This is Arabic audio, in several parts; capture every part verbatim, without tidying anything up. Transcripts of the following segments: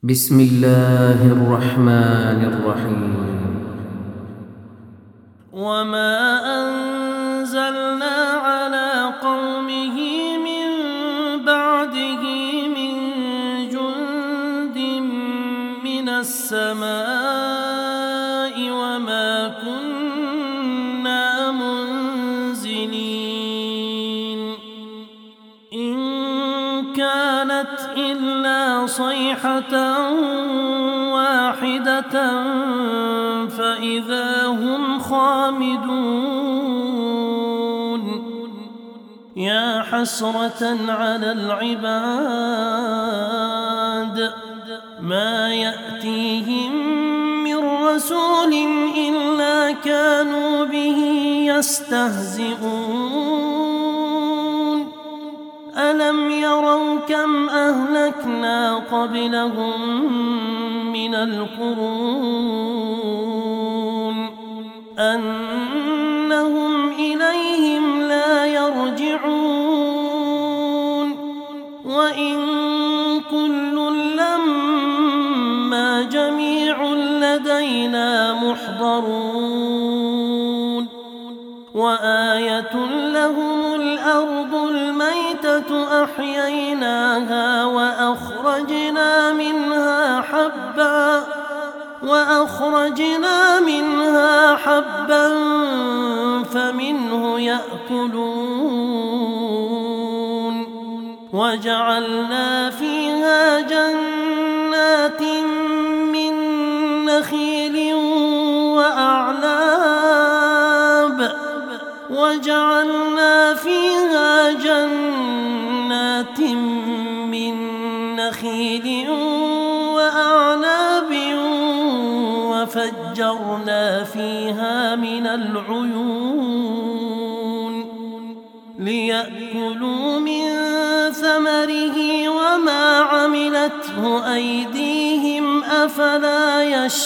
بسم الله الرحمن الرحيم. وما أنزلنا على قومه من بعده من جند من السماء وما كنا منزلين إن كانت إلا صيحة واحدة فإذا هم خامدون يا حسرة على العباد ما يأتيهم من رسول إلا كانوا به يستهزئون ألم يروا كم أهلكنا قبلهم من القرون أنهم إليهم لا يرجعون وإن كل لما جميع لدينا محضرون وآية لهم الأرض الميتة أحييناها وأخرجنا منها حبا وأخرجنا منها حبا فمنه يأكلون وجعلنا فيها جنات من نخيل وأعناب وجعلنا فيها جنات من نخيل وأعناب وفجرنا فيها من العيون ليأكلوا من ثمره وما عملته أيديهم أفلا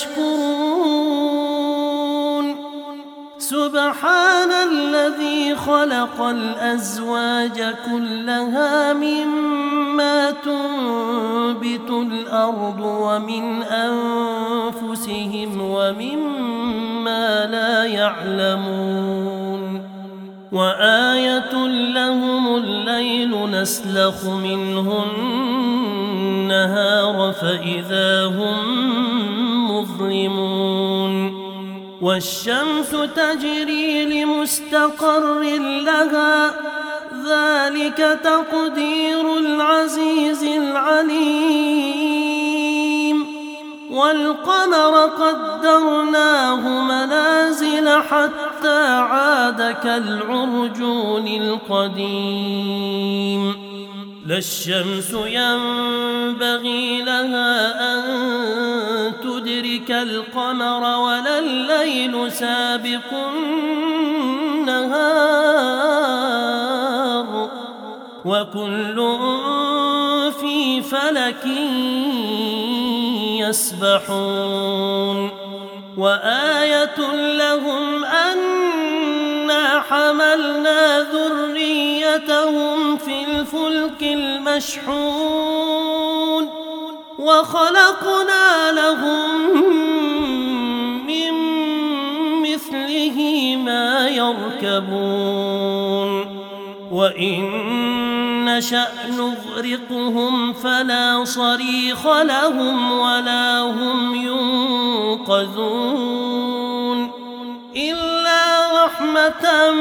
يشكرون سبحان الذي خلق الأزواج كلها مما تنبت الأرض ومن أنفسهم ومما لا يعلمون وآية لهم الليل نسلخ منه النهار فإذا هم مظلمون والشمس تجري لمستقر لها ذلك تقدير العزيز العليم والقمر قدرناه منازل حتى عاد كالعرجون القديم لا الشمس ينبغي لها أن تدرك القمر ولا الليل سابق النهار وكل في فلك يسبحون وآية لهم أنا حملنا ذريتهم في الفلك المشحون وخلقنا لهم من مثله ما يركبون وإن نشأ نغرقهم فلا صريخ لهم ولا هم ينقذون إلا رحمة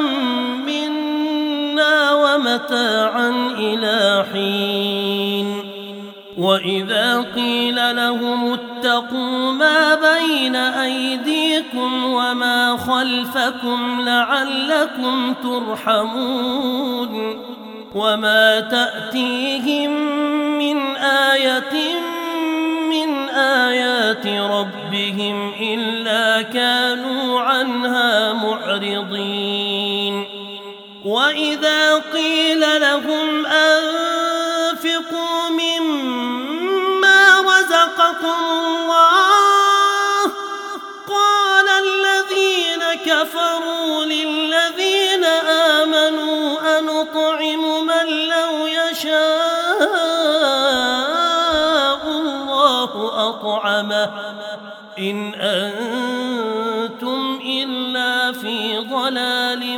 منا ومتاعا إلى حين وإذا قيل لهم اتقوا ما بين أيديكم وما خلفكم لعلكم ترحمون وما تأتيهم من آية من آيات ربهم إلا كانوا عنها معرضين وإذا قيل لهم أنفقوا مما رزقكم الله قال الذين كفروا للذين آمنوا أنطعم من لو يشاء الله الله أطعمه إن أنتم إلا في ضلال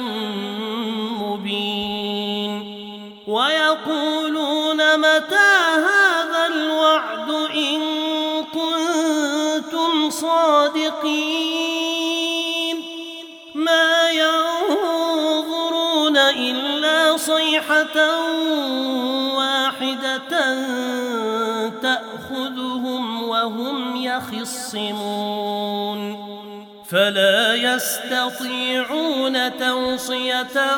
مبين ويقولون متى هذا الوعد إن كنتم صادقين ما ينظرون إلا صيحة واحدة تأخذهم وهم يخصمون فلا يستطيعون توصية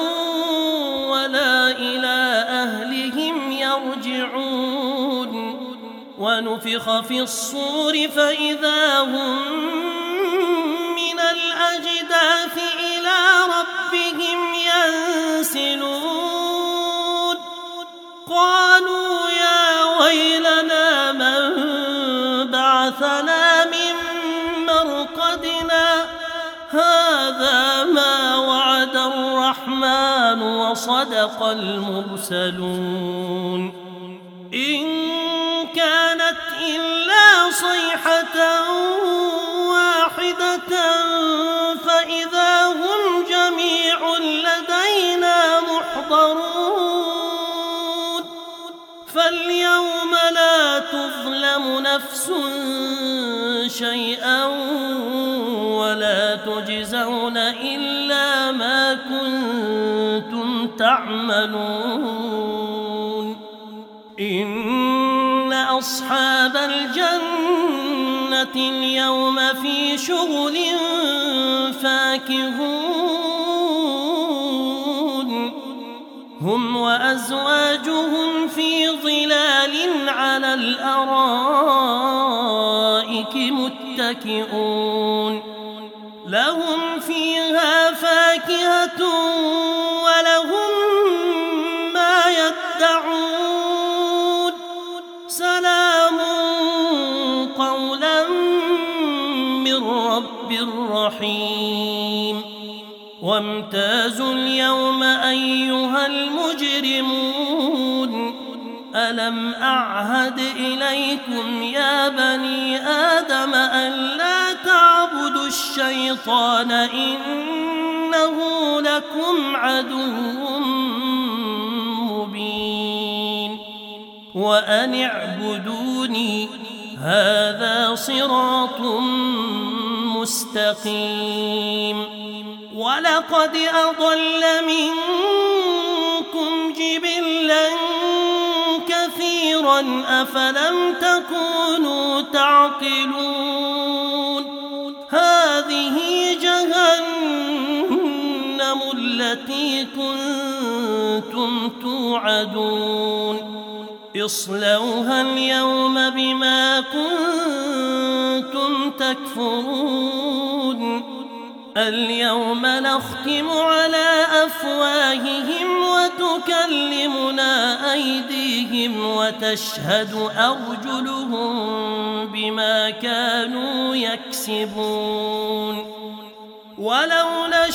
ولا إلى أهلهم يرجعون ونفخ في الصور فإذا هم من الأجداث إلى ربهم ينسلون قالوا يا ويلنا من بعثنا من مرقدنا هذا ما وعد الرحمن وصدق المرسلون إن كانت إلا صيحة واحدة فإذا هم جميع لدينا محضرون فاليوم لا تظلم نفس شيئا ولا تجزون إلا ما كنتم تعملون إن أصحاب الجنة اليوم في شغل فاكهون هم وأزواجهم في ظلال على الأرائك متكئون لهم فيها فاكهة ولهم ما يدعون سلام قولا من رب رحيم وامتازوا اليوم أيها المجرمون ألم أعهد إليكم يا بني آدم أن لا تعبدوا الشيطان إنه لكم عدو مبين وأن اعبدوني هذا صراط مستقيم ولقد أضل منكم جبلا كثيرا أفلم تكونوا تعقلون هذه جهنم التي كنتم توعدون اصلوها اليوم بما كنتم تكفرون اليوم نختم على أفواههم وتكلمنا أيديهم وتشهد أرجلهم بما كانوا يكسبون ولو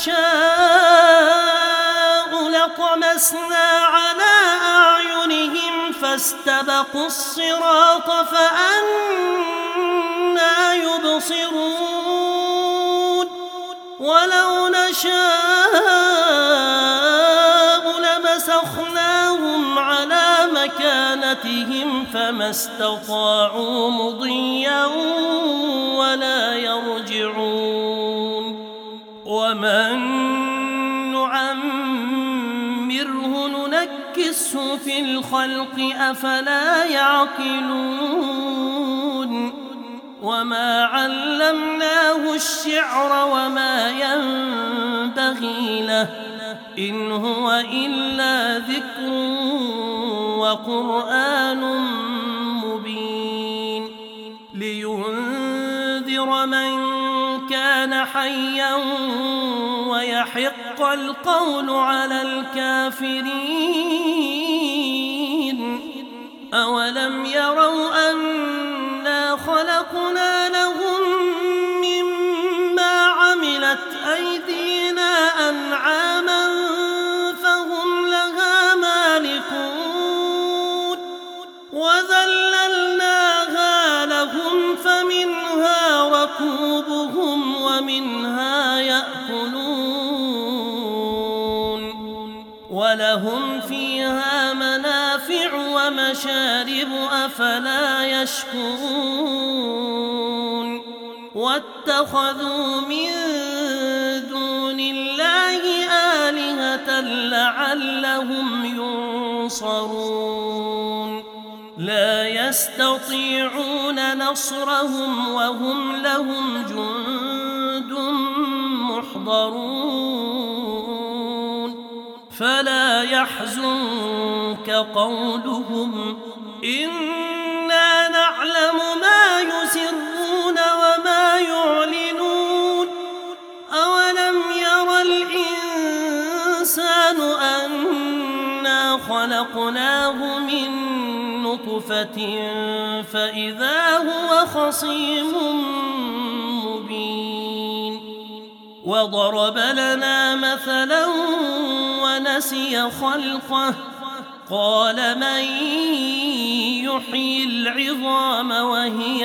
نشاء لطمسنا على أعينهم فاستبقوا الصراط فأنى يبصرون ولو نشاء لمسخناهم على مكانتهم فما استطاعوا مضيا ولا يرجعون ومن نعمره ننكسه في الخلق أفلا يعقلون وما علمناه الشعر وما ينبغي له إن هو إلا ذكر وقرآن مبين لينذر من كان حيا ويحق القول على الكافرين أولم يروا أنا خلقنا لهم مما عملت أيدينا أنعاما فهم لها مالكون وذللناها وركوبهم ومنها يأكلون ولهم فيها منافع ومشارب أفلا يشكرون واتخذوا من دون الله آلهة لعلهم ينصرون لا يستطيعون نصرهم وهم لهم جند محضرون فلا يحزنك قولهم إنا نعلم ما يسرون وما يعلنون أولم ير الإنسان أنا خلقناه من نطفة فإذا هو خصيم مبين وضرب لنا مثلا ونسي خلقه قال من يحيي العظام وهي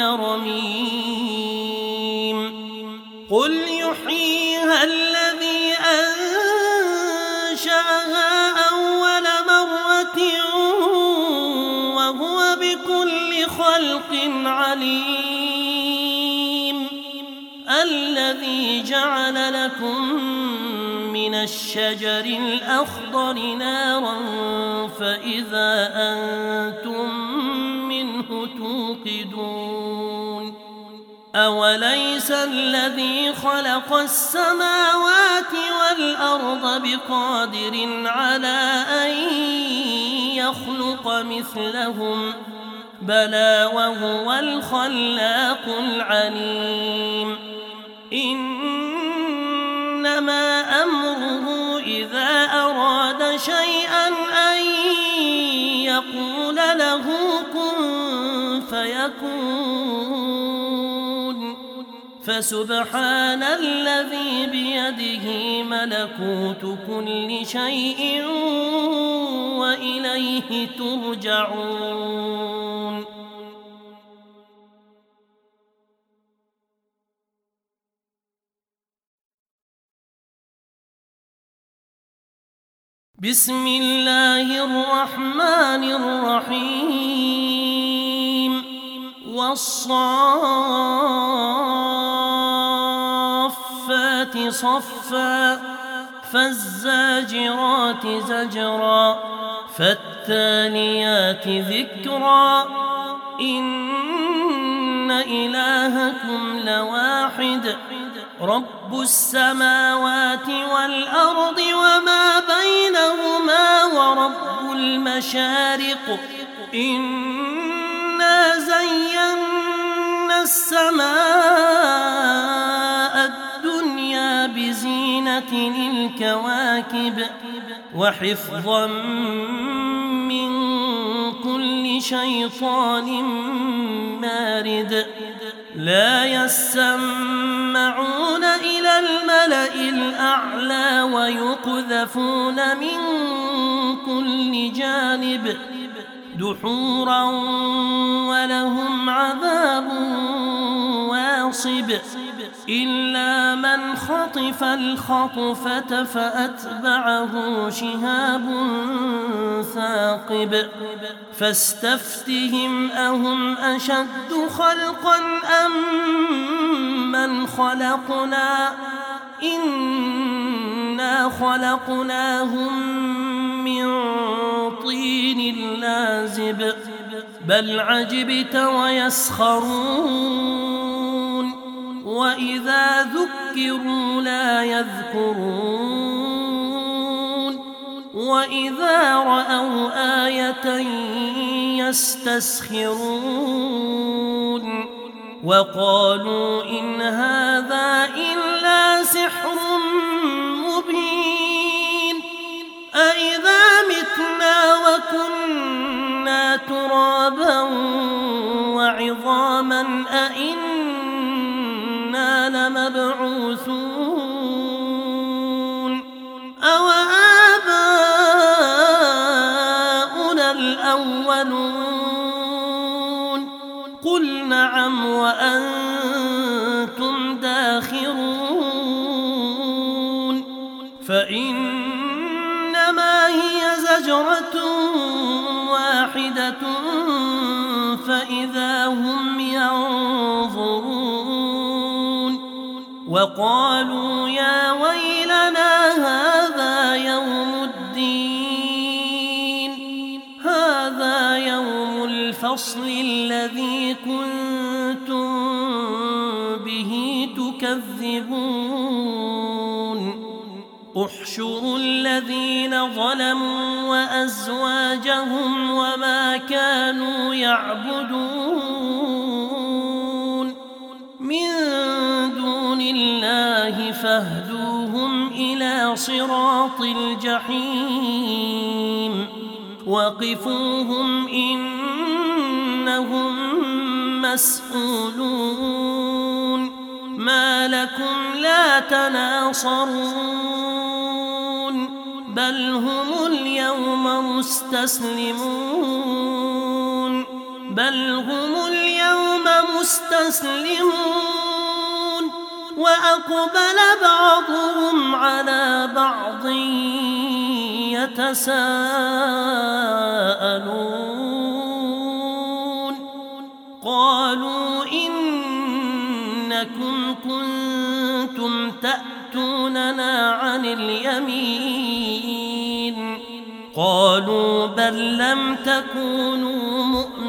رميم قل يحييها الذي أنشأها أول مرة وهو بكل خلق عليم الذي جعل لكم من الشجر الأخضر نارا فإذا أنتم منه توقدون أوليس الذي خلق السماوات والأرض بقادر على أن يخلق مثلهم بلى وهو الخلاق العليم إنما أمره إذا أراد شيئا أن يقول له كن فيكون فسبحان الذي بيده ملكوت كل شيء وإليه ترجعون بسم الله الرحمن الرحيم والصافات صفا فالزاجرات زجرا فالتاليات ذكرا إن إلهكم لواحد رب السماوات والأرض وما بينهما ورب المشارق إنا زينا السماء الدنيا بزينة الكواكب وحفظا من كل شيطان مارد لا يسمعون إلى الملأ الأعلى ويقذفون من كل جانب دحورا ولهم عذاب واصب إلا من خطف الخطفة فأتبعه شهاب ثاقب فاستفتهم أهم أشد خلقا أم من خلقنا إنا خلقناهم من طين لازب بل عجبت ويسخرون وإذا ذكروا لا يذكرون وإذا رأوا آية يستسخرون وقالوا إن هذا إلا سحر مبين أإذا متنا وكنا ترابا وعظاما أإنا لمبعوثون أو آباؤنا الأولون قل نعم وأنتم أنتم داخرون فإنما هي زجرة واحدة فإذا هم ينظرون وقالوا يا ويلنا هذا يوم الدين هذا يوم الفصل الذي كنتم به تكذبون احشروا الذين ظلموا وأزواجهم وما كانوا يعبدون من دون الله فاهدوهم إلى صراط الجحيم وقفوهم إنهم مسؤولون ما لكم لا تناصرون بل هم اليوم مستسلمون بل هم اليوم مستسلمون وأقبل بعضهم على بعض يتساءلون قالوا إنكم كنتم تأتوننا عن اليمين قالوا بل لم تكونوا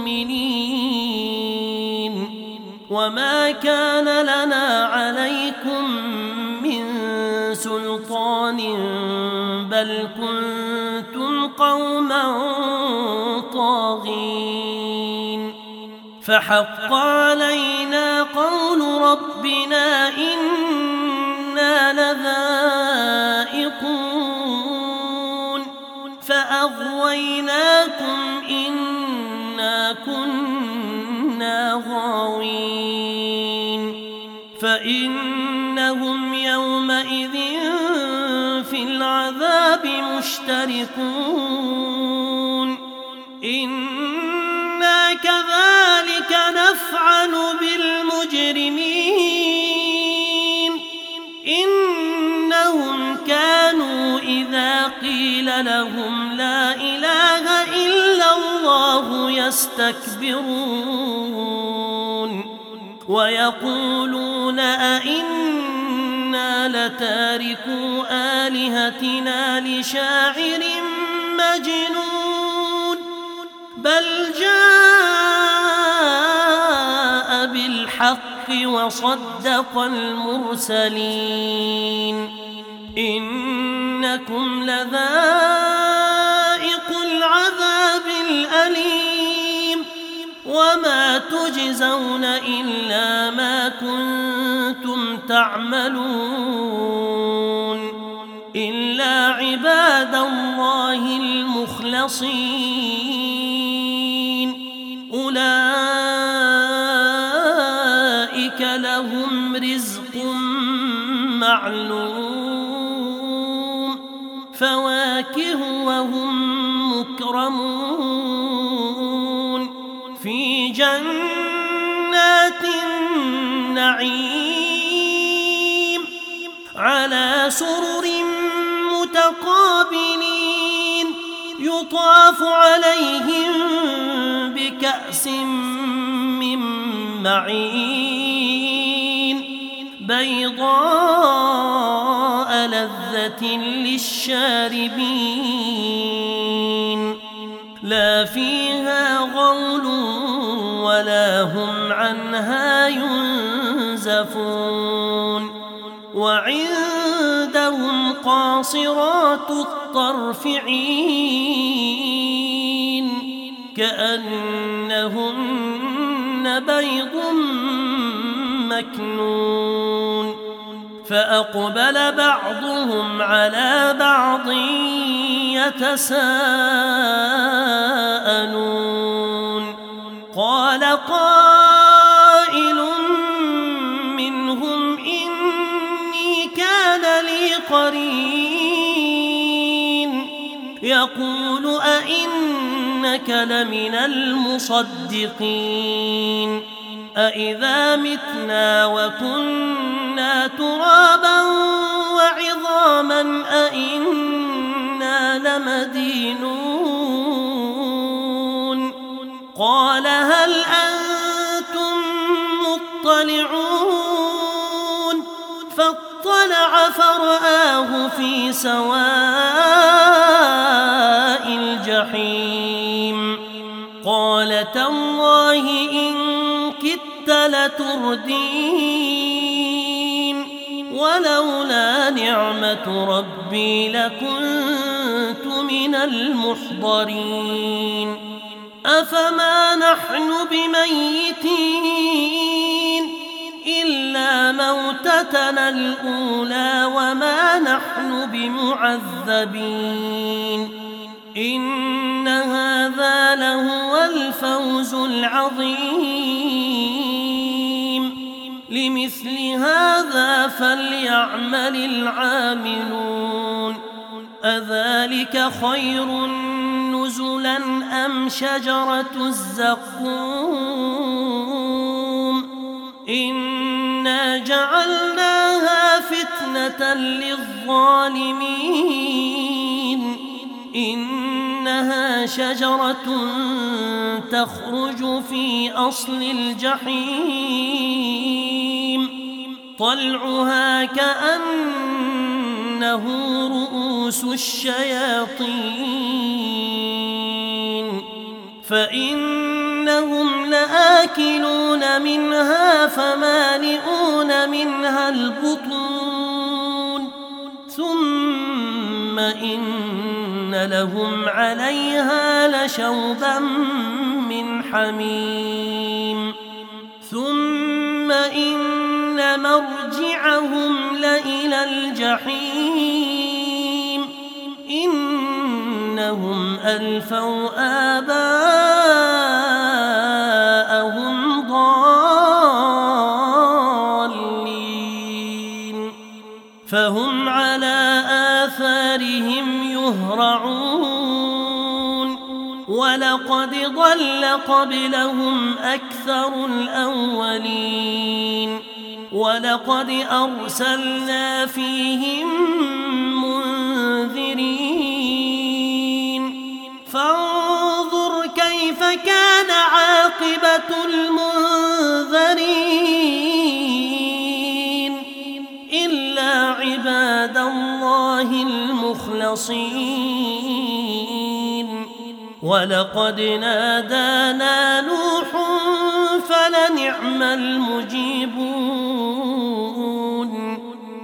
مؤمنين وما كان لنا عليكم من سلطان بل كنتم قوما طاغين فحق علينا قول ربنا إنا لذائقون فأغويناكم إنا كنا غاوين فإنهم يومئذ في العذاب مشتركون إنا كذلك نفعل بالمجرمين إنهم كانوا إذا قيل لهم لا إله إلا الله يستكبرون ويقولون أئنا لتاركو آلهتنا لشاعر مجنون بل جاء بالحق وصدق المرسلين إنكم لذائق العذاب الأليم وما تجزون إلا ما كنتم تعملون إلا عباد الله المخلصين أولئك لهم رزق معلوم فواكه وهم مكرمون في جنات النعيم على سرر متقابلين يطاف عليهم بكأس من معين بيضاء لذة للشاربين لا فيها غول ولا هم عنها ينزفون وعندهم قاصرات الطرف عين كأنهن بيض مكنون فأقبل بعضهم على بعض يتساءلون قال قائل منهم إني كان لي قرين يقول أئنك لمن المصدقين أإذا متنا وكنا ترابا وعظاما أإنا لمدينون قال هل أنتم مطلعون فاطلع فرآه في سواء الجحيم قال تالله إن كدت لتردين ولولا نعمة ربي لكنت من المحضرين أفما نحن بميتين إلا موتتنا الأولى وما نحن بمعذبين إن هذا لهو الفوز العظيم لمثل هذا فليعمل العاملون أذلك خير نزلا أم شجرة الزقوم إنا جعلناها فتنة للظالمين إنها شجرة تخرج في أصل الجحيم طلعها كأنه رؤوس الشياطين فإنهم لآكلون منها فمالئون منها البطون ثم إن لهم عليها لشوبا من حميم ثم إن مرجعهم لإلى الجحيم إنهم ألفوا آباءهم ضالين فهم على آثارهم يهرعون ولقد ضل قبلهم أكثر الأولين ولقد أرسلنا فيهم منذرين فانظر كيف كان عاقبة المنذرين إلا عباد الله المخلصين ولقد نادانا نوح فلنعم المجيبون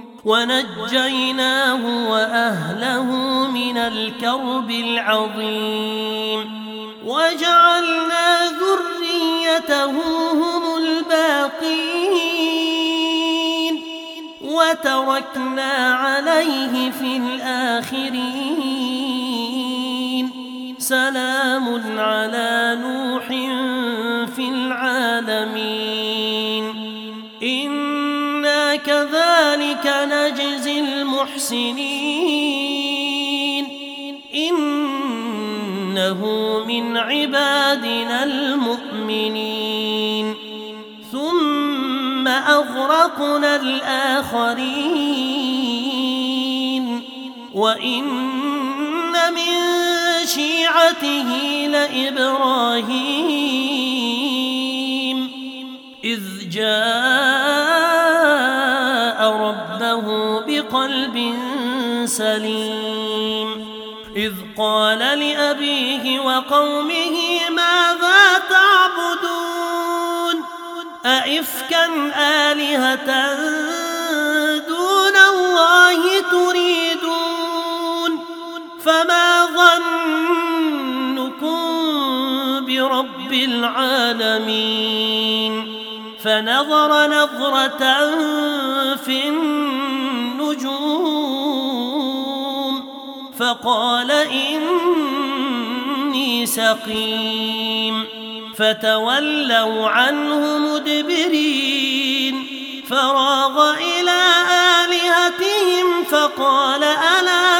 ونجيناه وأهله من الكرب العظيم وجعلنا ذريته هم الباقين وتركنا عليه في الآخرين سلام على نوح في العالمين إنا كذلك نجزي المحسنين إنه من عبادنا المؤمنين ثم أغرقنا الآخرين وإن من شيعته لإبراهيم إذ جاء ربه بقلب سليم إذ قال لأبيه وقومه ماذا تعبدون أئفكا آلهة دون الله تريدون فما ظنكم برب العالمين فنظر نظرة في النجوم فقال إني سقيم فتولوا عنه مدبرين فراغ إلى آلهتهم فقال ألا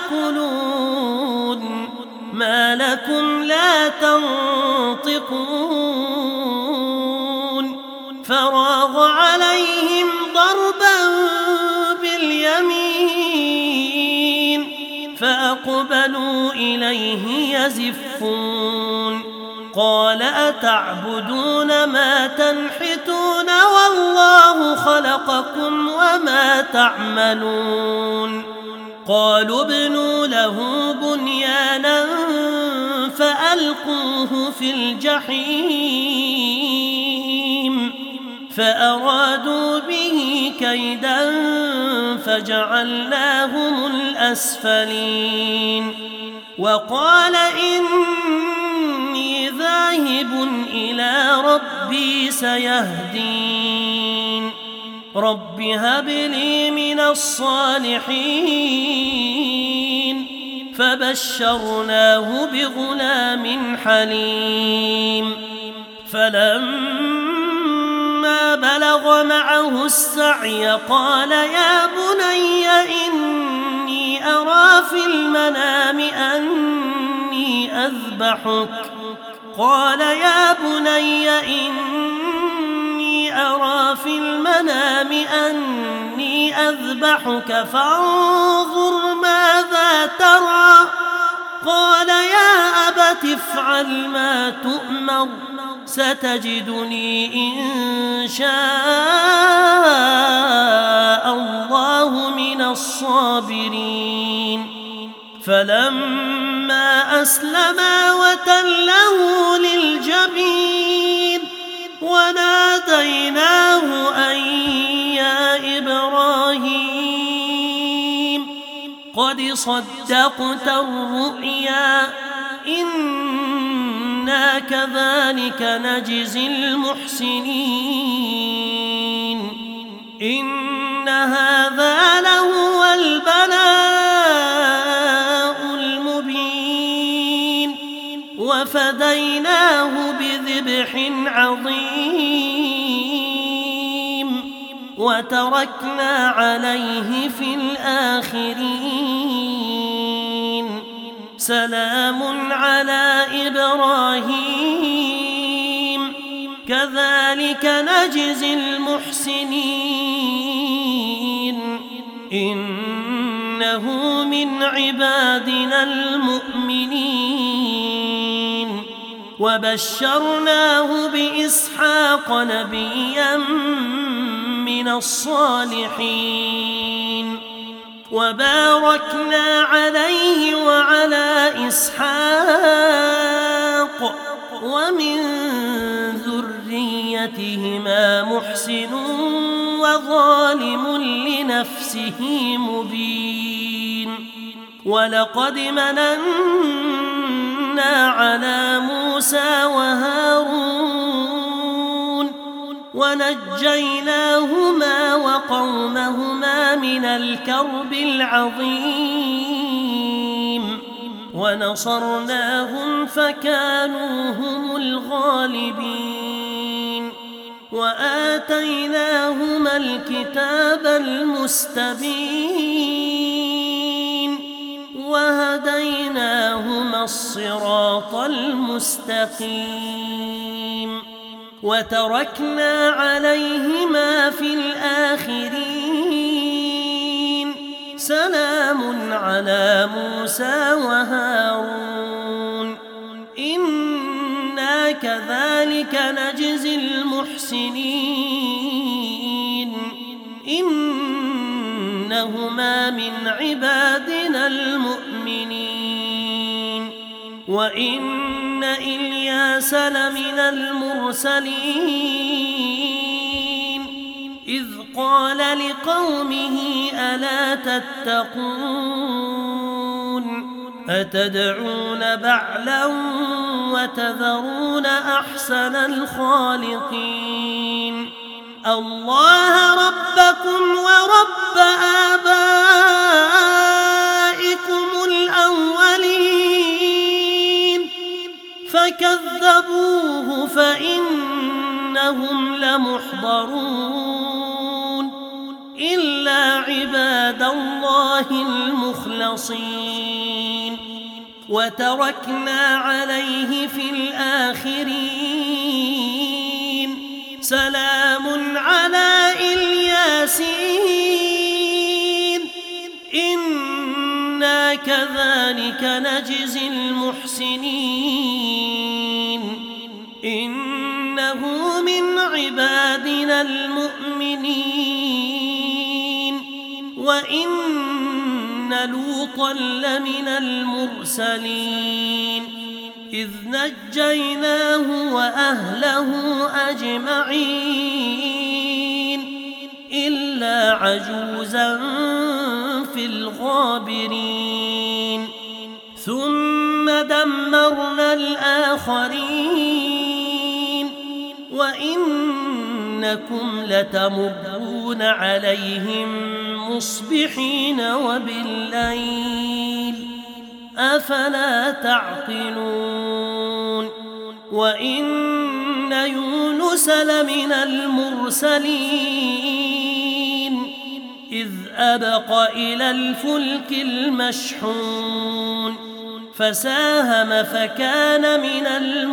تأكلون ما لكم لا تنطقون فراغ عليهم ضربا باليمين فأقبلوا إليه يزفون قال أتعبدون ما تنحتون والله خلقكم وما تعملون قالوا ابنوا له بنيانا فألقوه في الجحيم فأرادوا به كيدا فجعلناهم الأسفلين وقال إني ذاهب إلى ربي سيهدين رب هب لي من الصالحين فبشرناه بغلام حليم فلما بلغ معه السعي قال يا بني إني أرى في المنام أني أذبحك قال يا بني إني أرى في المنام أني أذبحك فانظر ماذا ترى قال يا أبت افعل ما تؤمر ستجدني إن شاء الله من الصابرين فلما أسلما وتله للجبين وناديناه أن يا إبراهيم قد صدقت الرؤيا إنا كذلك نجزي المحسنين إن هذا لهو البلاء المبين وفديناه بذبح عظيم وتركنا عليه في الآخرين سلام على إبراهيم كذلك نجزي المحسنين إنه من عبادنا المؤمنين وبشرناه بإسحاق نبيا من الصالحين وباركنا عليه وعلى إسحاق ومن ذريتهما محسن وظالم لنفسه مبين ولقد مننا على موسى وهارون ونجيناهما وقومهما من الكرب العظيم ونصرناهم فكانوا هم الغالبين وآتيناهما الكتاب المستبين وهديناهما الصراط المستقيم وتركنا عليهما في الآخرين سلام على موسى وهارون إنا كذلك نجزي المحسنين إنهما من عبادنا المؤمنين وإن إلياس لمن المرسلين إذ قال لقومه ألا تتقون أتدعون بعلا وتذرون أحسن الخالقين الله ربكم ورب آبائكم الأولين فكذبوه فإنهم لمحضرون إلا عباد الله المخلصين وتركنا عليه في الآخرين سلام على الياسين إنا كذلك نجزي المحسنين إنه من عبادنا المؤمنين وإن لوطا لمن المرسلين إذ نجيناه وأهله أجمعين إلا عجوزا في الغابرين ثم دمرنا الآخرين وإنكم لتمرون عليهم مصبحين وبالليل أفلا تعقلون وإن يونس لمن المرسلين إذ أبق إلى الفلك المشحون فساهم فكان من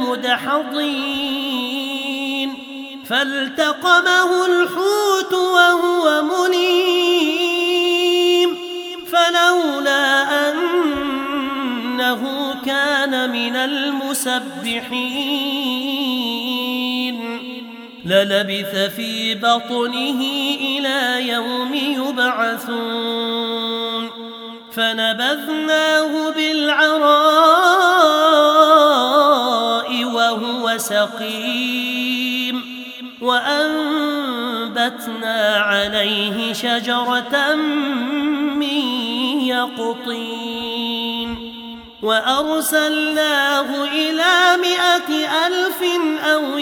المدحضين فالتقمه الحوت وهو مليم فلولا أنه كان من المسبحين للبث في بطنه إلى يوم يبعثون فنبذناه بالعراء وهو سقيم وأنبتنا عليه شجرة من يقطين وأرسلناه إلى مائة ألف أو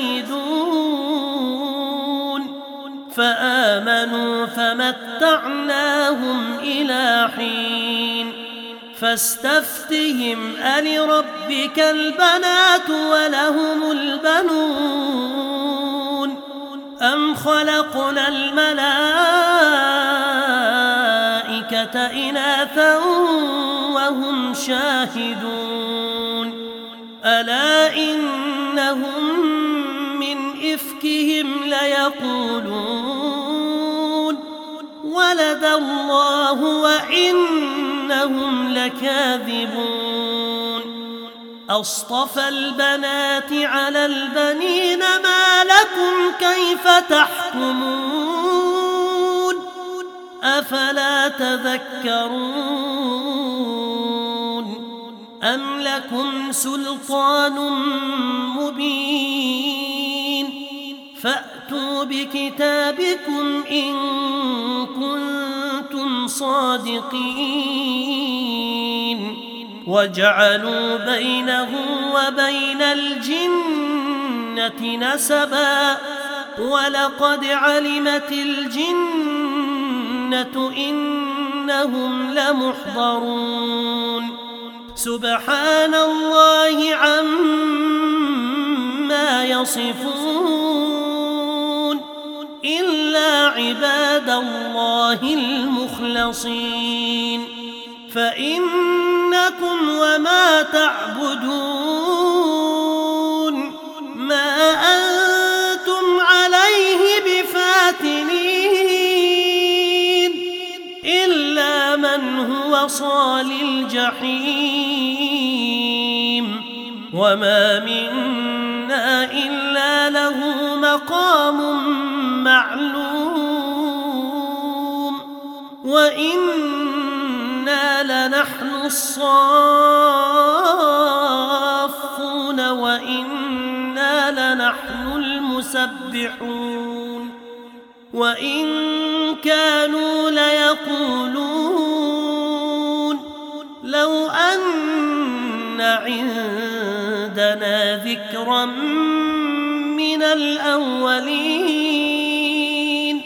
يزيدون فآمنوا فمتعناهم إلى حين فاستفتهم ألربك البنات ولهم البنون أم خلقنا الملائكة إناثا وهم شاهدون ألا إنهم من إفكهم ليقولون ولد الله وإنهم لكاذبون أصطفى البنات على البنين ما لكم كيف تحكمون أفلا تذكرون أم لكم سلطان مبين فأتوا بكتابكم إن كنتم صادقين وجعلوا بينه وبين الجنة نسبا ولقد علمت الجنة إنهم لمحضرون سبحان الله عما يصفون إلا عباد الله المخلصين فإنكم وما تعبدون ما أنتم عليه بفاتنين إلا من هو صال الجحيم وما منا إلا له مقام معلوم وإنا لنحن الصافون وإنا لنحن المسبحون وإن كانوا ليقولون لو أن عندنا ذكرا من الأولين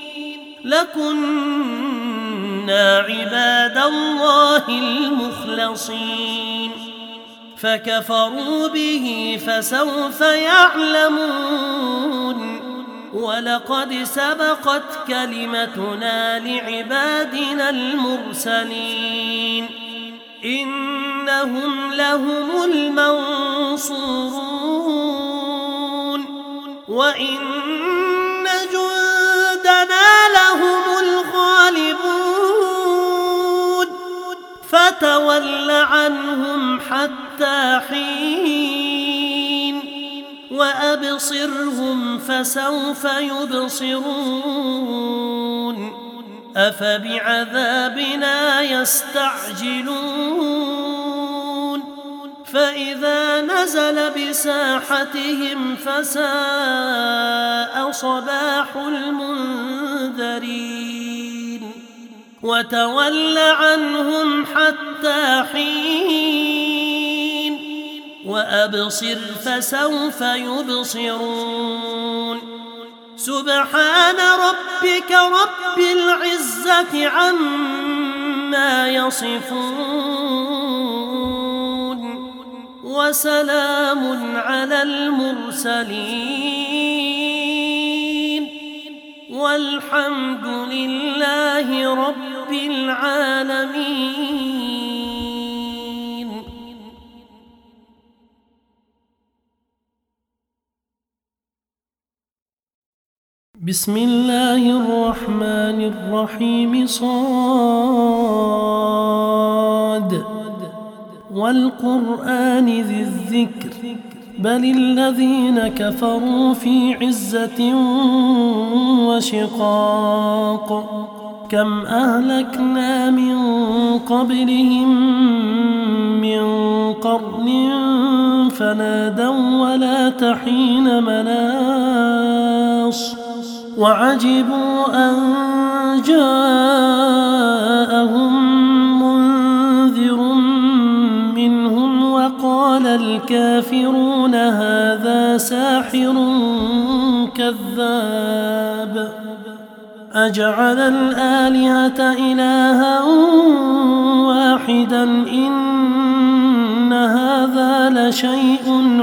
لكنا عباد الله المخلصين فكفروا به فسوف يعلمون ولقد سبقت كلمتنا لعبادنا المرسلين إنهم لهم المنصورون وإن وتول عنهم حتى حين وأبصرهم فسوف يبصرون أفبعذابنا يستعجلون فإذا نزل بساحتهم فساء صباح المنذرين وتول عنهم حتى حين وأبصر فسوف يبصرون سبحان ربك رب العزة عما يصفون وسلام على المرسلين والحمد لله رب العالمين. بسم الله الرحمن الرحيم صاد والقرآن ذي الذكر بل الذين كفروا في عزة وشقاق كم أهلكنا من قبلهم من قرن فنادوا ولا تحين مناص وعجبوا أن جاءهم منذر منهم وقال الكافرون هذا ساحر كذاب أجعل الآلهة إلها واحدا إن هذا لشيء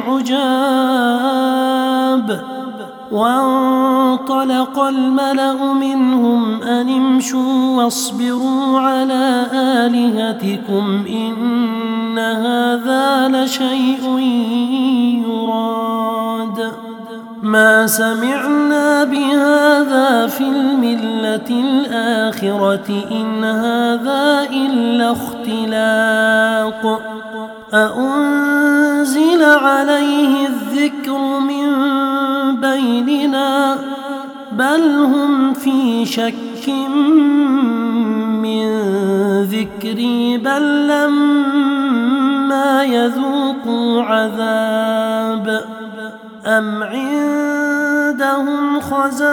عجاب وانطلق الملأ منهم أن امشوا واصبروا على آلهتكم إن هذا لشيء يراد ما سمعنا بهذا في الملة الآخرة إن هذا إلا اختلاق أأنزل عليه الذكر من بيننا بل هم في شك من ذكري بل لما يذوقوا عذاب أم عندهم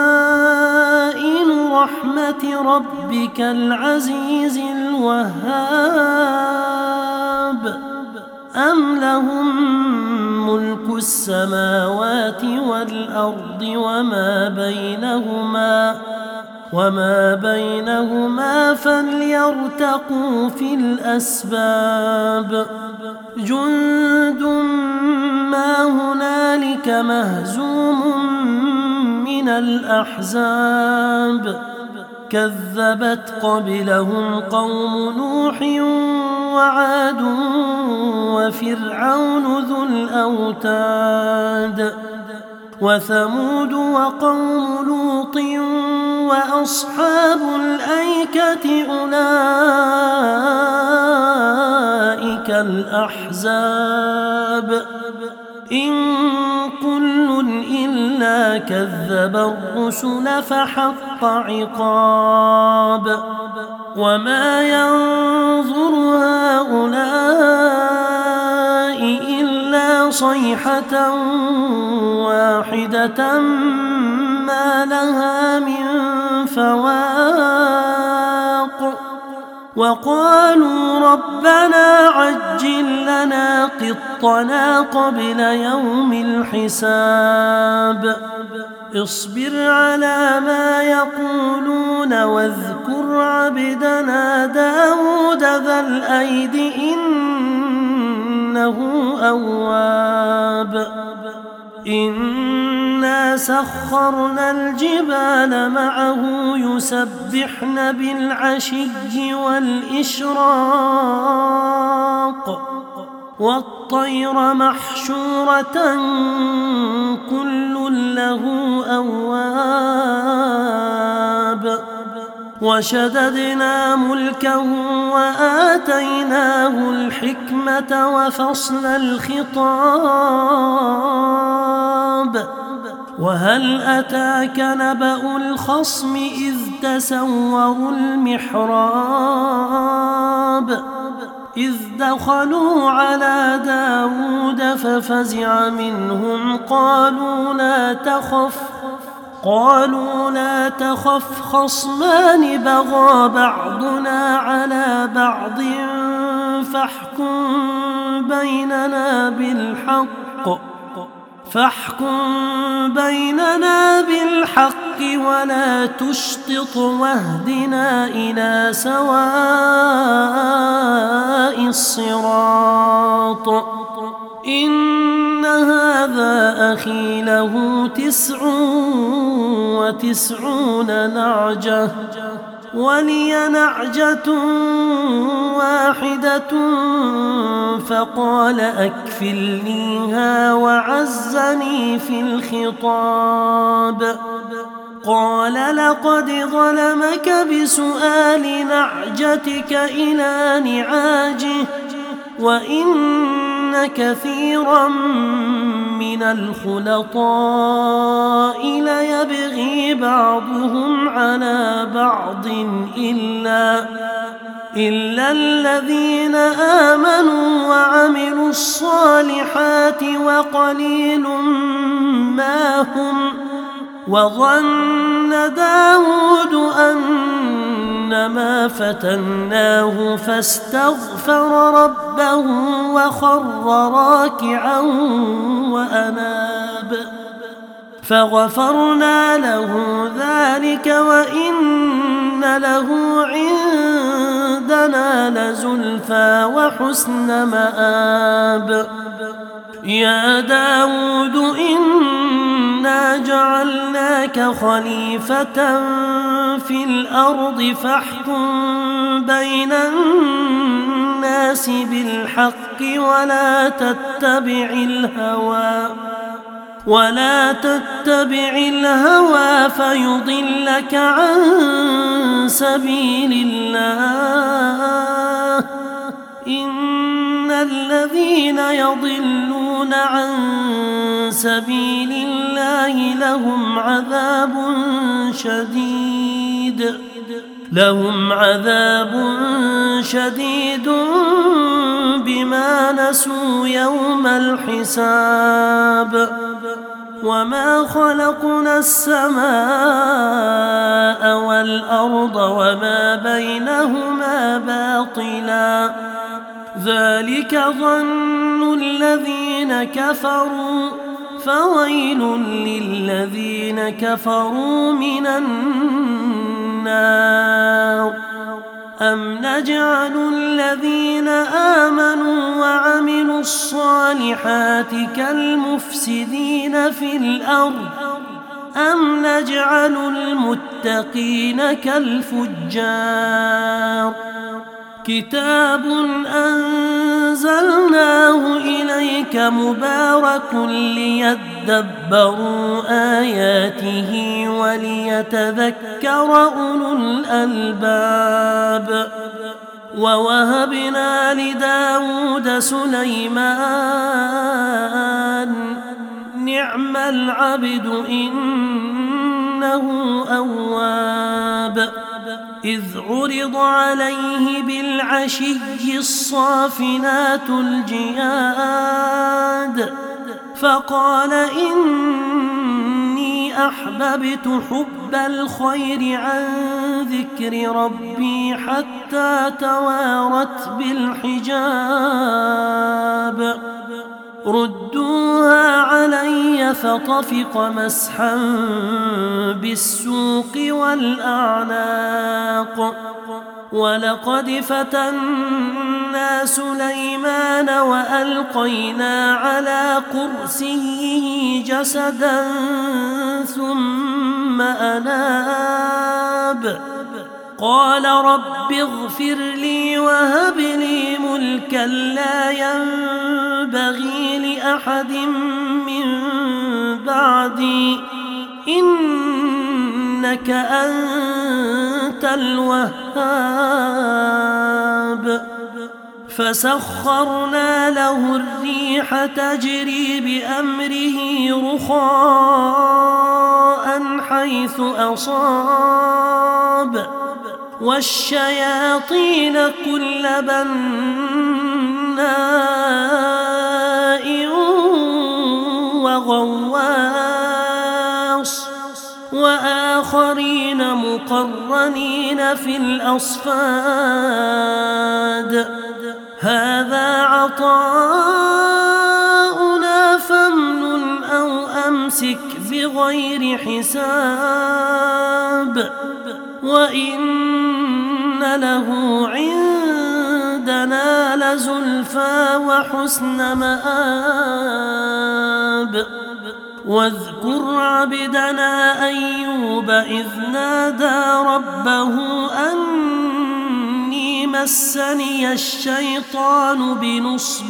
خزائن رحمة ربك العزيز الوهاب أم لهم ملك السماوات والأرض وما بينهما وما بينهما فليرتقوا في الأسباب جند ما هنالك مهزوم من الأحزاب كذبت قبلهم قوم نوح وعاد وفرعون ذو الأوتاد وثمود وقوم لوط وأصحاب الأيكة أولئك الأحزاب إن كل إلا كذب الرسل فحق عقاب وما ينظر هؤلاء إلا صيحة واحدة ما لها من فواق وقالوا ربنا عجل لنا قطنا قبل يوم الحساب اصبر على ما يقولون واذكر عبدنا داود ذا الأيد إنه أواب إنا سخرنا الجبال معه يسبحن بالعشي والإشراق والطير محشورة كل له أواب وشددنا ملكه وآتيناه الحكمة وفصل الخطاب وهل أتاك نبأ الخصم إذ تسوروا المحراب إذ دخلوا على داود ففزع منهم قالوا لا تخف قالوا لا تخف خصمان بغى بعضنا على بعض فاحكم بيننا بالحق فاحكم بيننا بالحق ولا تشطط واهدنا إلى سواء الصراط إن هذا أخي له تسع وتسعون نعجة ولي نعجة واحدة فقال أكفلنيها وعزني في الخطاب قال لقد ظلمك بسؤال نعجتك إلى نعاجه وإن كثيرا من الخلطاء ليبغي بعضهم على بعض إلا إلا الذين آمنوا وعملوا الصالحات وقليل ما هم وظن داود أنما فتناه فاستغفر ربه وخر راكعا وأناب فغفرنا له ذلك وإن له عندنا لزلفى وحسن مآب يا داود إنا جعلناك خليفة في الأرض فاحكم بين الناس بالحق ولا تتبع الهوى ولا تتبع الهوى فيضلك عن سبيل الله إن الذين يضلون عن سبيل الله لهم عذاب شديد لهم عذاب شديد بما نسوا يوم الحساب وما خلقنا السماء والأرض وما بينهما باطلا ذلك ظن الذين كفروا فويل للذين كفروا من النار أم نجعل الذين آمنوا وعملوا الصالحات كالمفسدين في الأرض أم نجعل المتقين كالفجار كتاب أنزلناه إليك مبارك ليدبروا آياته وليتذكر أولو الألباب ووهبنا لداود سليمان نعم العبد إنه أواب إذ عرض عليه بالعشي الصافنات الجياد فقال إني أحببت حب الخير عن ذكر ربي حتى توارت بالحجاب ردوها علي فطفق مسحا بالسوق والأعناق ولقد فتنا سليمان وألقينا على كرسيه جسدا ثم أناب قال رب اغفر لي وهب لي ملكا لا ينبغي لأحد من بعدي إنك أنت أنت الوهاب. فسخرنا له الريح تجري بأمره رخاء حيث أصاب، والشياطين كل بناء وغواص، وآخرين مقرنين في الأصفاد. هذا عطاؤنا فامنن أو أمسك بغير حساب، وإن له عندنا لزلفى وحسن مآب. واذكر عبدنا أيوب إذ نادى ربه أني مسني الشيطان بنصب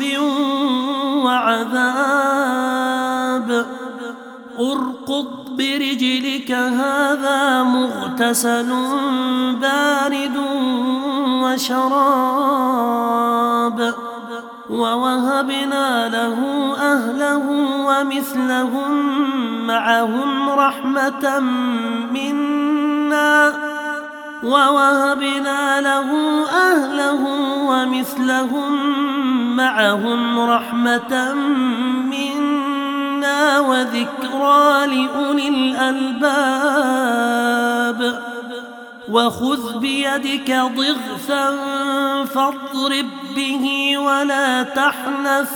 وعذاب. اركض برجلك هذا مغتسل بارد وشراب. ووهبنا له أهله ومثلهم معهم رحمة منا ووهبنا له أهله ومثلهم معهم رحمة منا وذكرى لأولي الألباب. وخذ بيدك ضغثا فاضرب به ولا تحنث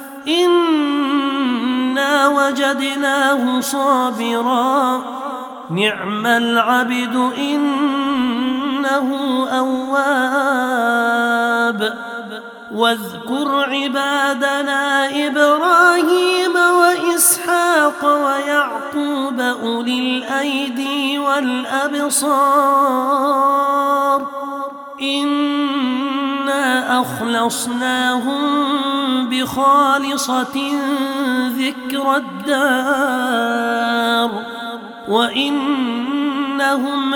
إنا وجدناه صابرا نعم العبد إنه أواب. واذكر عبادنا إبراهيم وإسحاق ويعقوب أولي الأيدي والأبصار إنا أخلصناهم بخالصة ذكر الدار وإنهم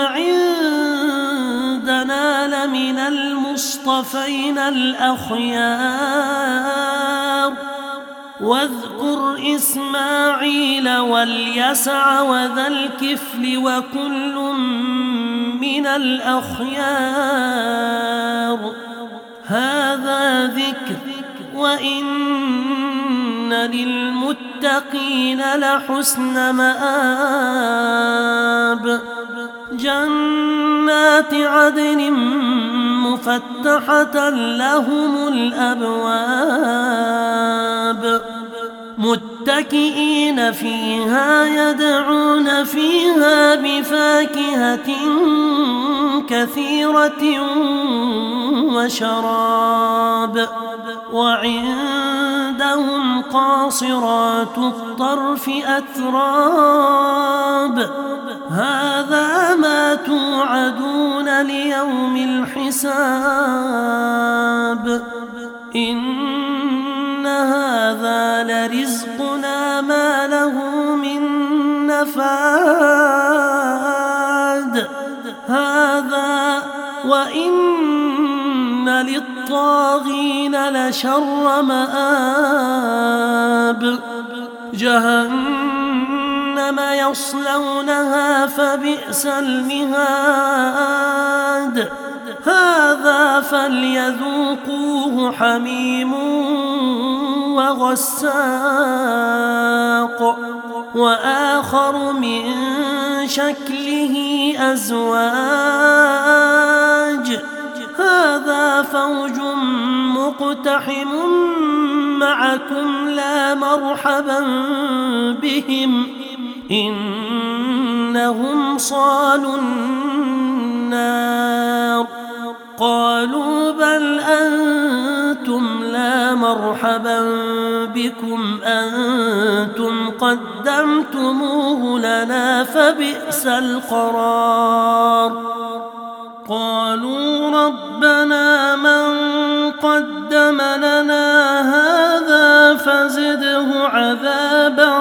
عندنا لمن المصطفين الأخيار. واذكر إسماعيل واليسع وذا الكفل وكل من الأخيار. هذا ذكر وإن للمتقين لحسن مآب. جنات عدن مفتحة لهم الأبواب متكئين فيها يدعون فيها بفاكهة كثيرة وشراب. وعندهم قاصرات الطرف أتراب. هذا ما توعدون ليوم الحساب. إن هذا لرزقنا ما له من نفاد. هذا وإن للطاغين لشر مآب. جهنم يصلونها فبئس المهاد. هذا فليذوقوه حميم وغساق وآخر من شكله أزواج. هذا فوج مقتحم معكم لا مرحبا بهم إنهم صالوا النار. قالوا بل أنتم لا مرحبا بكم أنتم قدمتموه لنا فبئس القرار. قالوا ربنا من قدم لنا هذا فزده عذابا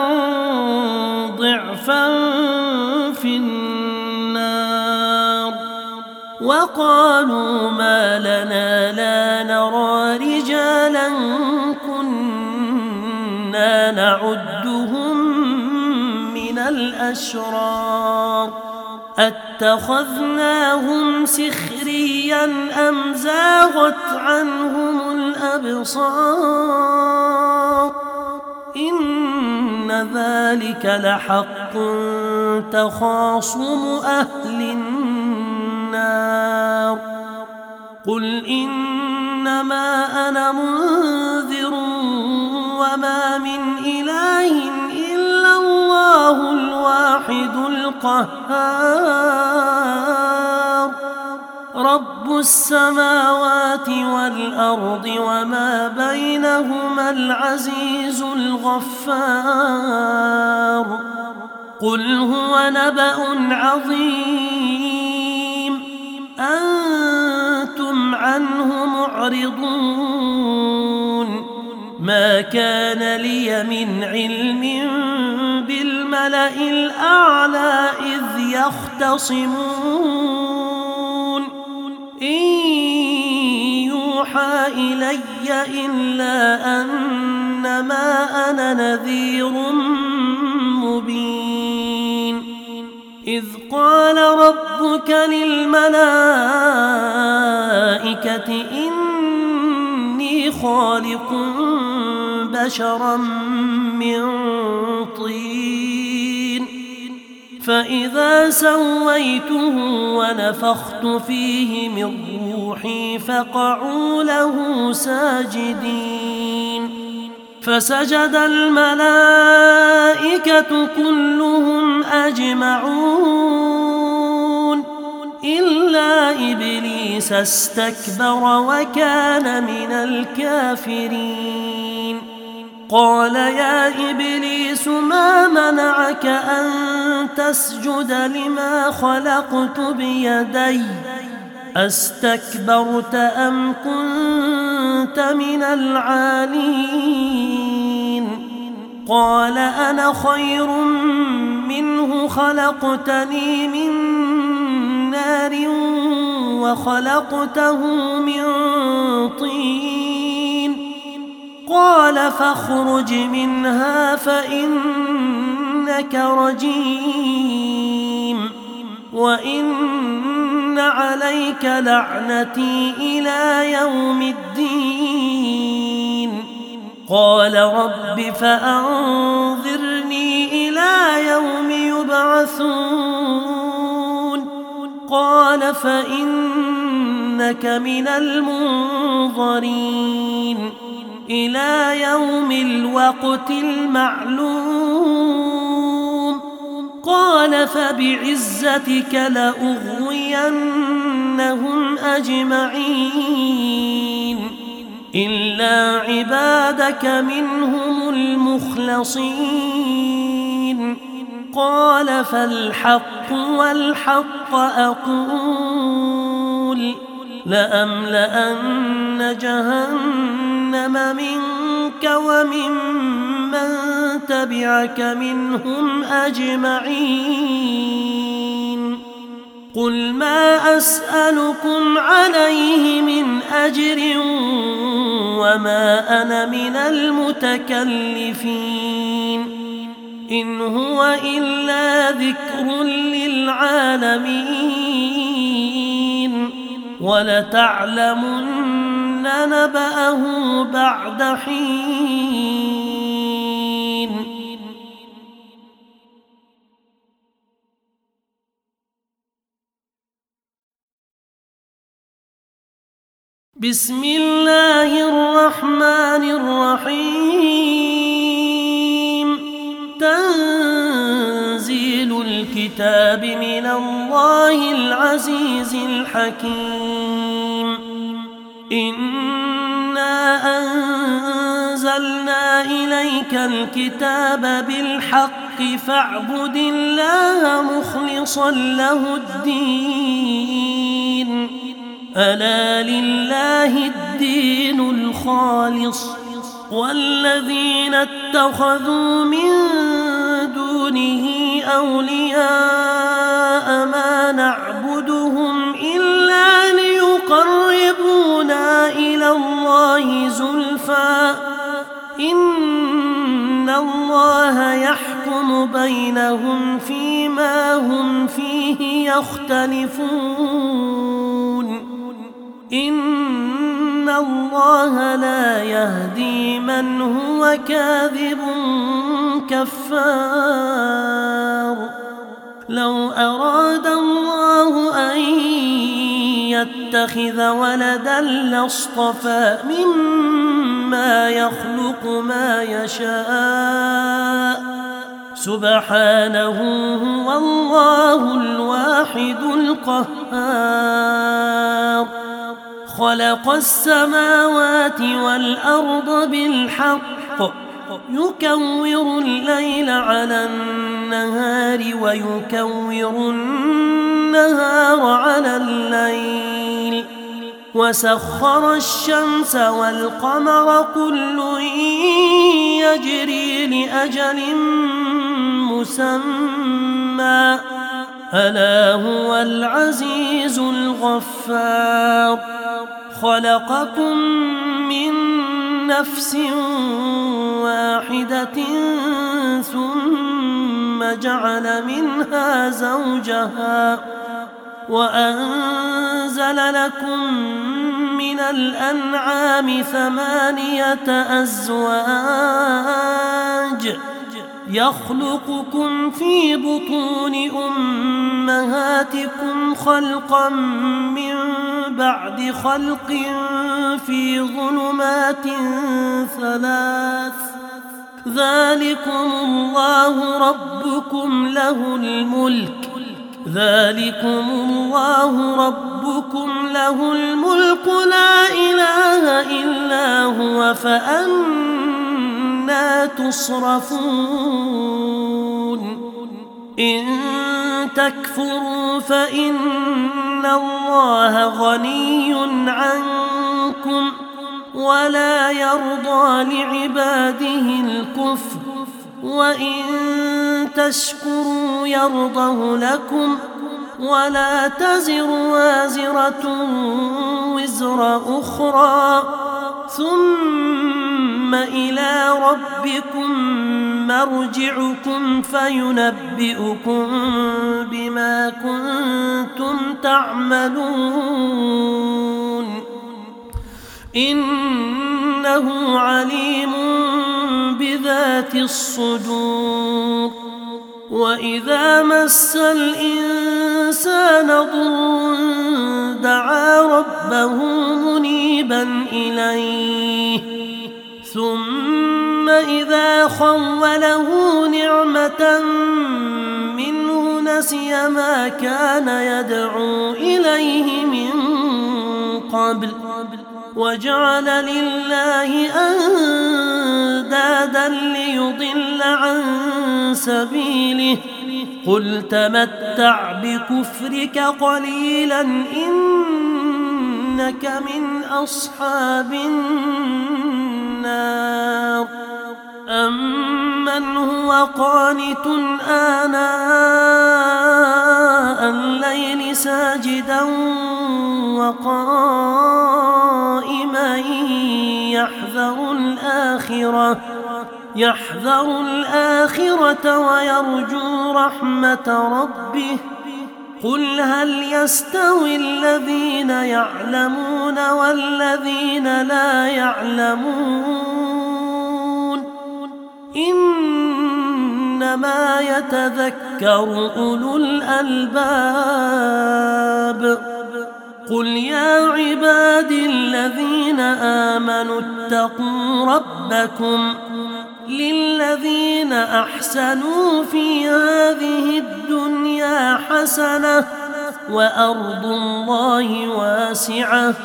ضعفا في النار. وقالوا ما لنا لا نرى رجالا كنا نعدهم من الأشرار أتخذناهم سخريا أم زاغت عنهم الأبصار إن ذلك لحق تخاصم أهل النار قل إنما أنا منذر وما من إله إلا الله الواحد القهار رب السماوات والأرض وما بينهما العزيز الغفار قل هو نبأ عظيم أنتم عنه معرضون ما كان لي من علم بالملأ الأعلى إذ يختصمون إن يوحى إلي إلا أنما أنا نذير مبين إذ قال ربك للملائكة إني خالق بشرا من طين فإذا سويته ونفخت فيه من روحي فقعوا له ساجدين فسجد الملائكة كلهم أجمعون إلا إبليس استكبر وكان من الكافرين قال يا إبليس ما منعك أن تسجد لما خلقت بيدي أستكبرت أم كنت من العالين قال أنا خير منه خلقتني من نار وخلقته من طين قال فاخرج منها فإنك رجيم وإن عليك لعنتي إلى يوم الدين قال رب فأنظرني إلى يوم يبعثون قال فإنك من المنظرين إلى يوم الوقت المعلوم قال فبعزتك لأغوينهم أجمعين إلا عبادك منهم المخلصين قال فالحق والحق أقول لأملأن جهنم منك وممن تبعك منهم أجمعين قل ما أسألكم عليه من أجر وما أنا من المتكلفين إن هو إلا ذكر للعالمين ولتعلمن نبأه بعد حين بسم الله الرحمن الرحيم تنزيل الكتاب من الله العزيز الحكيم إنا أنزلنا إليك الكتاب بالحق فاعبد الله مخلصا له الدين ألا لله الدين الخالص والذين اتخذوا من دونه أولياء ما نعبدهم إلا الله يحكم بينهم فيما هم فيه يختلفون إن الله لا يهدي من هو كاذب كفار لو أراد الله أن يتخذ ولدا لاصطفى مما يخلق ما يشاء سبحانه هو الله الواحد القهار خلق السماوات والأرض بالحق يكور الليل على النهار ويكور النهار على الليل وسخر الشمس والقمر كل يجري لأجل مسمى ألا هو العزيز الغفار خلقكم من نفس واحدة ثم جعل منها زوجها وأنزل لكم من الأنعام ثمانية أزواج يخلقكم في بطون أمهاتكم خلقا من بعد خلق في ظلمات ثلاث ذلكم الله ربكم له الملك ذلكم الله ربكم له الملك لا إله إلا هو فأنى تصرفون إن تكفروا فإن الله غني عنكم ولا يرضى لعباده الكفر وإن تشكروا يرضه لكم ولا تزر وازرة وزر أخرى ثم إلى ربكم مرجعكم فينبئكم بما كنتم تعملون إنه عليم بذات الصدور وإذا مس الإنسان ضر دعا ربه منيبا إليه ثم إذا خوله نعمة منه نسي ما كان يدعو إليه من قبل وجعل لله أندادا ليضل عن سبيله قل تمتع بكفرك قليلا إنك من أصحاب النار أمن هو قانت آناء الليل ساجدا وقائما يحذر الآخرة يحذر الآخرة ويرجو رحمة ربه قل هل يستوي الذين يعلمون والذين لا يعلمون إنما يتذكر أولو الألباب قل يا عبادي الذين آمنوا اتقوا ربكم للذين أحسنوا في هذه الدنيا حسنة وأرض الله واسعة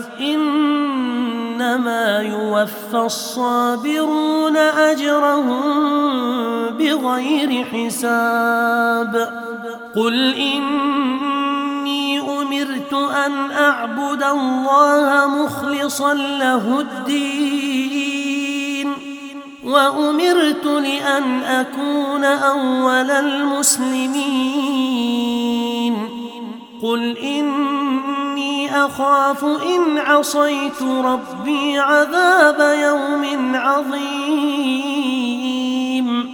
إنما يوفى الصابرون أجرهم بغير حساب قل إني أمرت أن أعبد الله مخلصا له الدين وأمرت لأن أكون أول المسلمين قل إني أخاف إن عصيت ربي عذاب يوم عظيم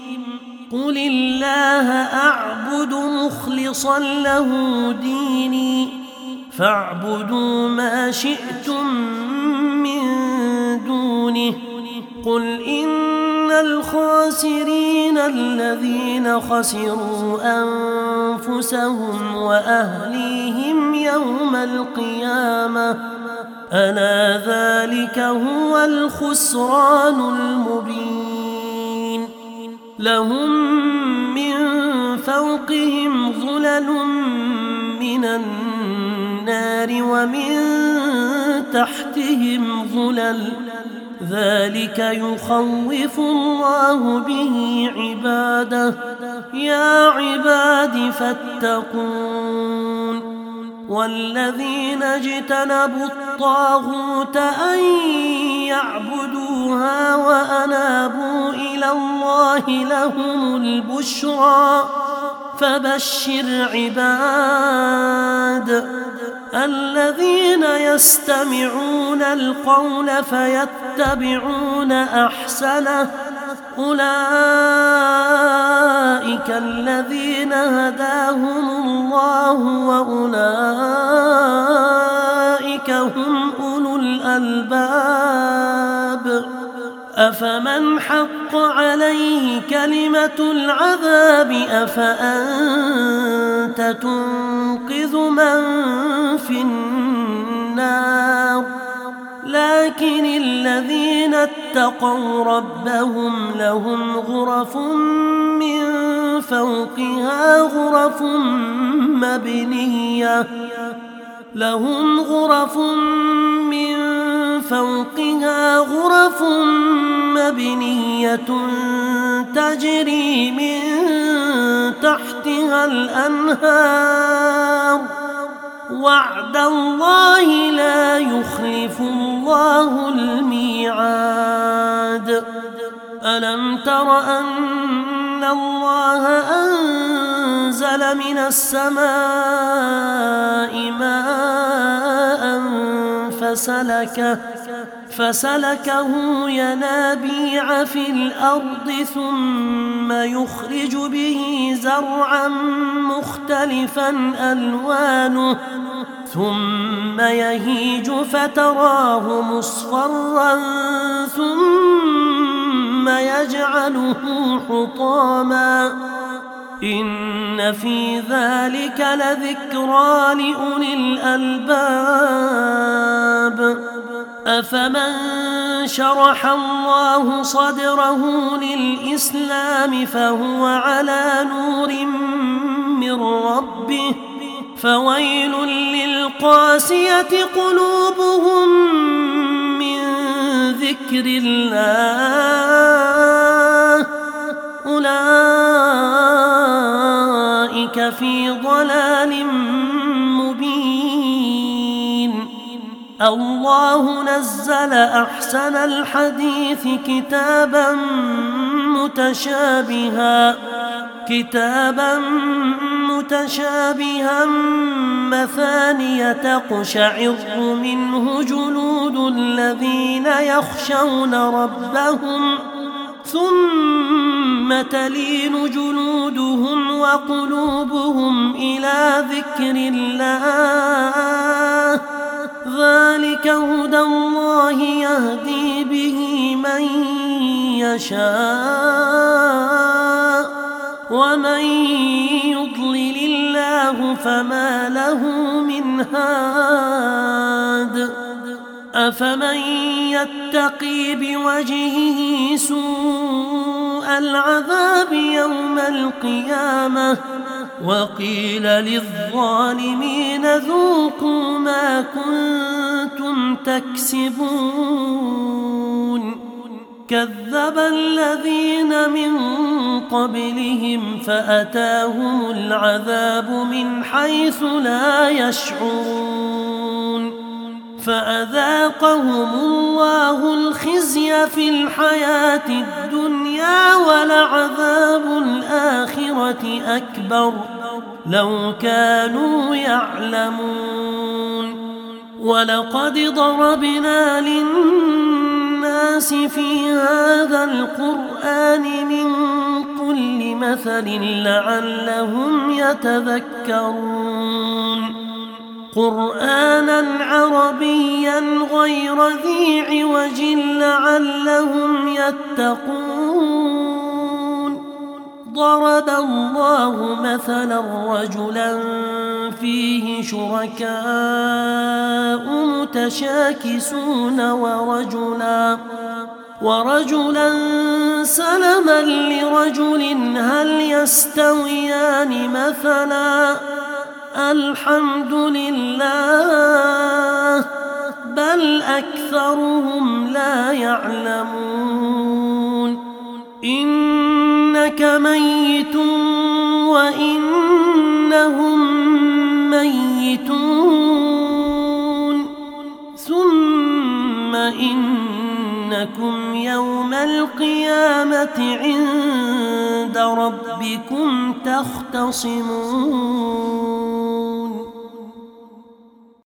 قل الله أعبد مخلصا له ديني فاعبدوا ما شئتم من دونه قل إن الخاسرين الذين خسروا أنفسهم وأهليهم يوم القيامة ألا ذلك هو الخسران المبين لهم من فوقهم ظلل من النار ومن تحتهم ظلل ذلك يخوف الله به عباده يا عباد فاتقون والذين اجتنبوا الطاغوت أن يعبدوها وأنابوا إلى الله لهم البشرى فبشر عباد الذين يستمعون القول فيتبعون أحسنه أولئك الذين هداهم الله وأولئك هم أولو الألباب أفمن حق عليه كلمة العذاب أفأنت تنقذ من في النار لكن الذين اتقوا ربهم لهم غرف من فوقها غرف مبنية لهم غرف من فوقها غرف مبنية تجري من تحتها الأنهار وعد الله لا يخلف الله الميعاد ألم تر أن الله أنزل من السماء ماء فسلكه فسلكه ينابيع في الأرض ثم يخرج به زرعا مختلفا ألوانه ثم يهيج فتراه مصفرا ثم يجعله حطاما إن في ذلك لذكرى لأولي الألباب أفمن شرح الله صدره للإسلام فهو على نور من ربه فويل للقاسية قلوبهم من ذكر الله أولئك في ضلال مبين الله نزل أحسن الحديث كتابا متشابها كتابا متشابها مثانية تقشعر منه جلود الذين يخشون ربهم ثم تلين جلودهم وقلوبهم إلى ذكر الله ذلك هدى الله يهدي به من يشاء ومن يضلل الله فما له من هاد أفمن يتقي بوجهه سوء العذاب يوم القيامة وقيل للظالمين ذوقوا ما كنتم تكسبون كذب الذين من قبلهم فأتاهم العذاب من حيث لا يشعرون فأذاقهم الله الخزي في الحياة الدنيا ولعذاب الآخرة أكبر لو كانوا يعلمون ولقد ضربنا للناس الناس في هذا القرآن من كل مثل لعلهم يتذكرون قرآنا عربيا غير ذي عوج لعلهم يتقون ضرب الله مثلا رجلا فيه شركاء متشاكسون ورجلا ورجلا سلما لرجل هل يستويان مثلا الحمد لله بل أكثرهم لا يعلمون إنك ميت وإنهم ميتون ثم إنكم يوم القيامة عند ربكم تختصمون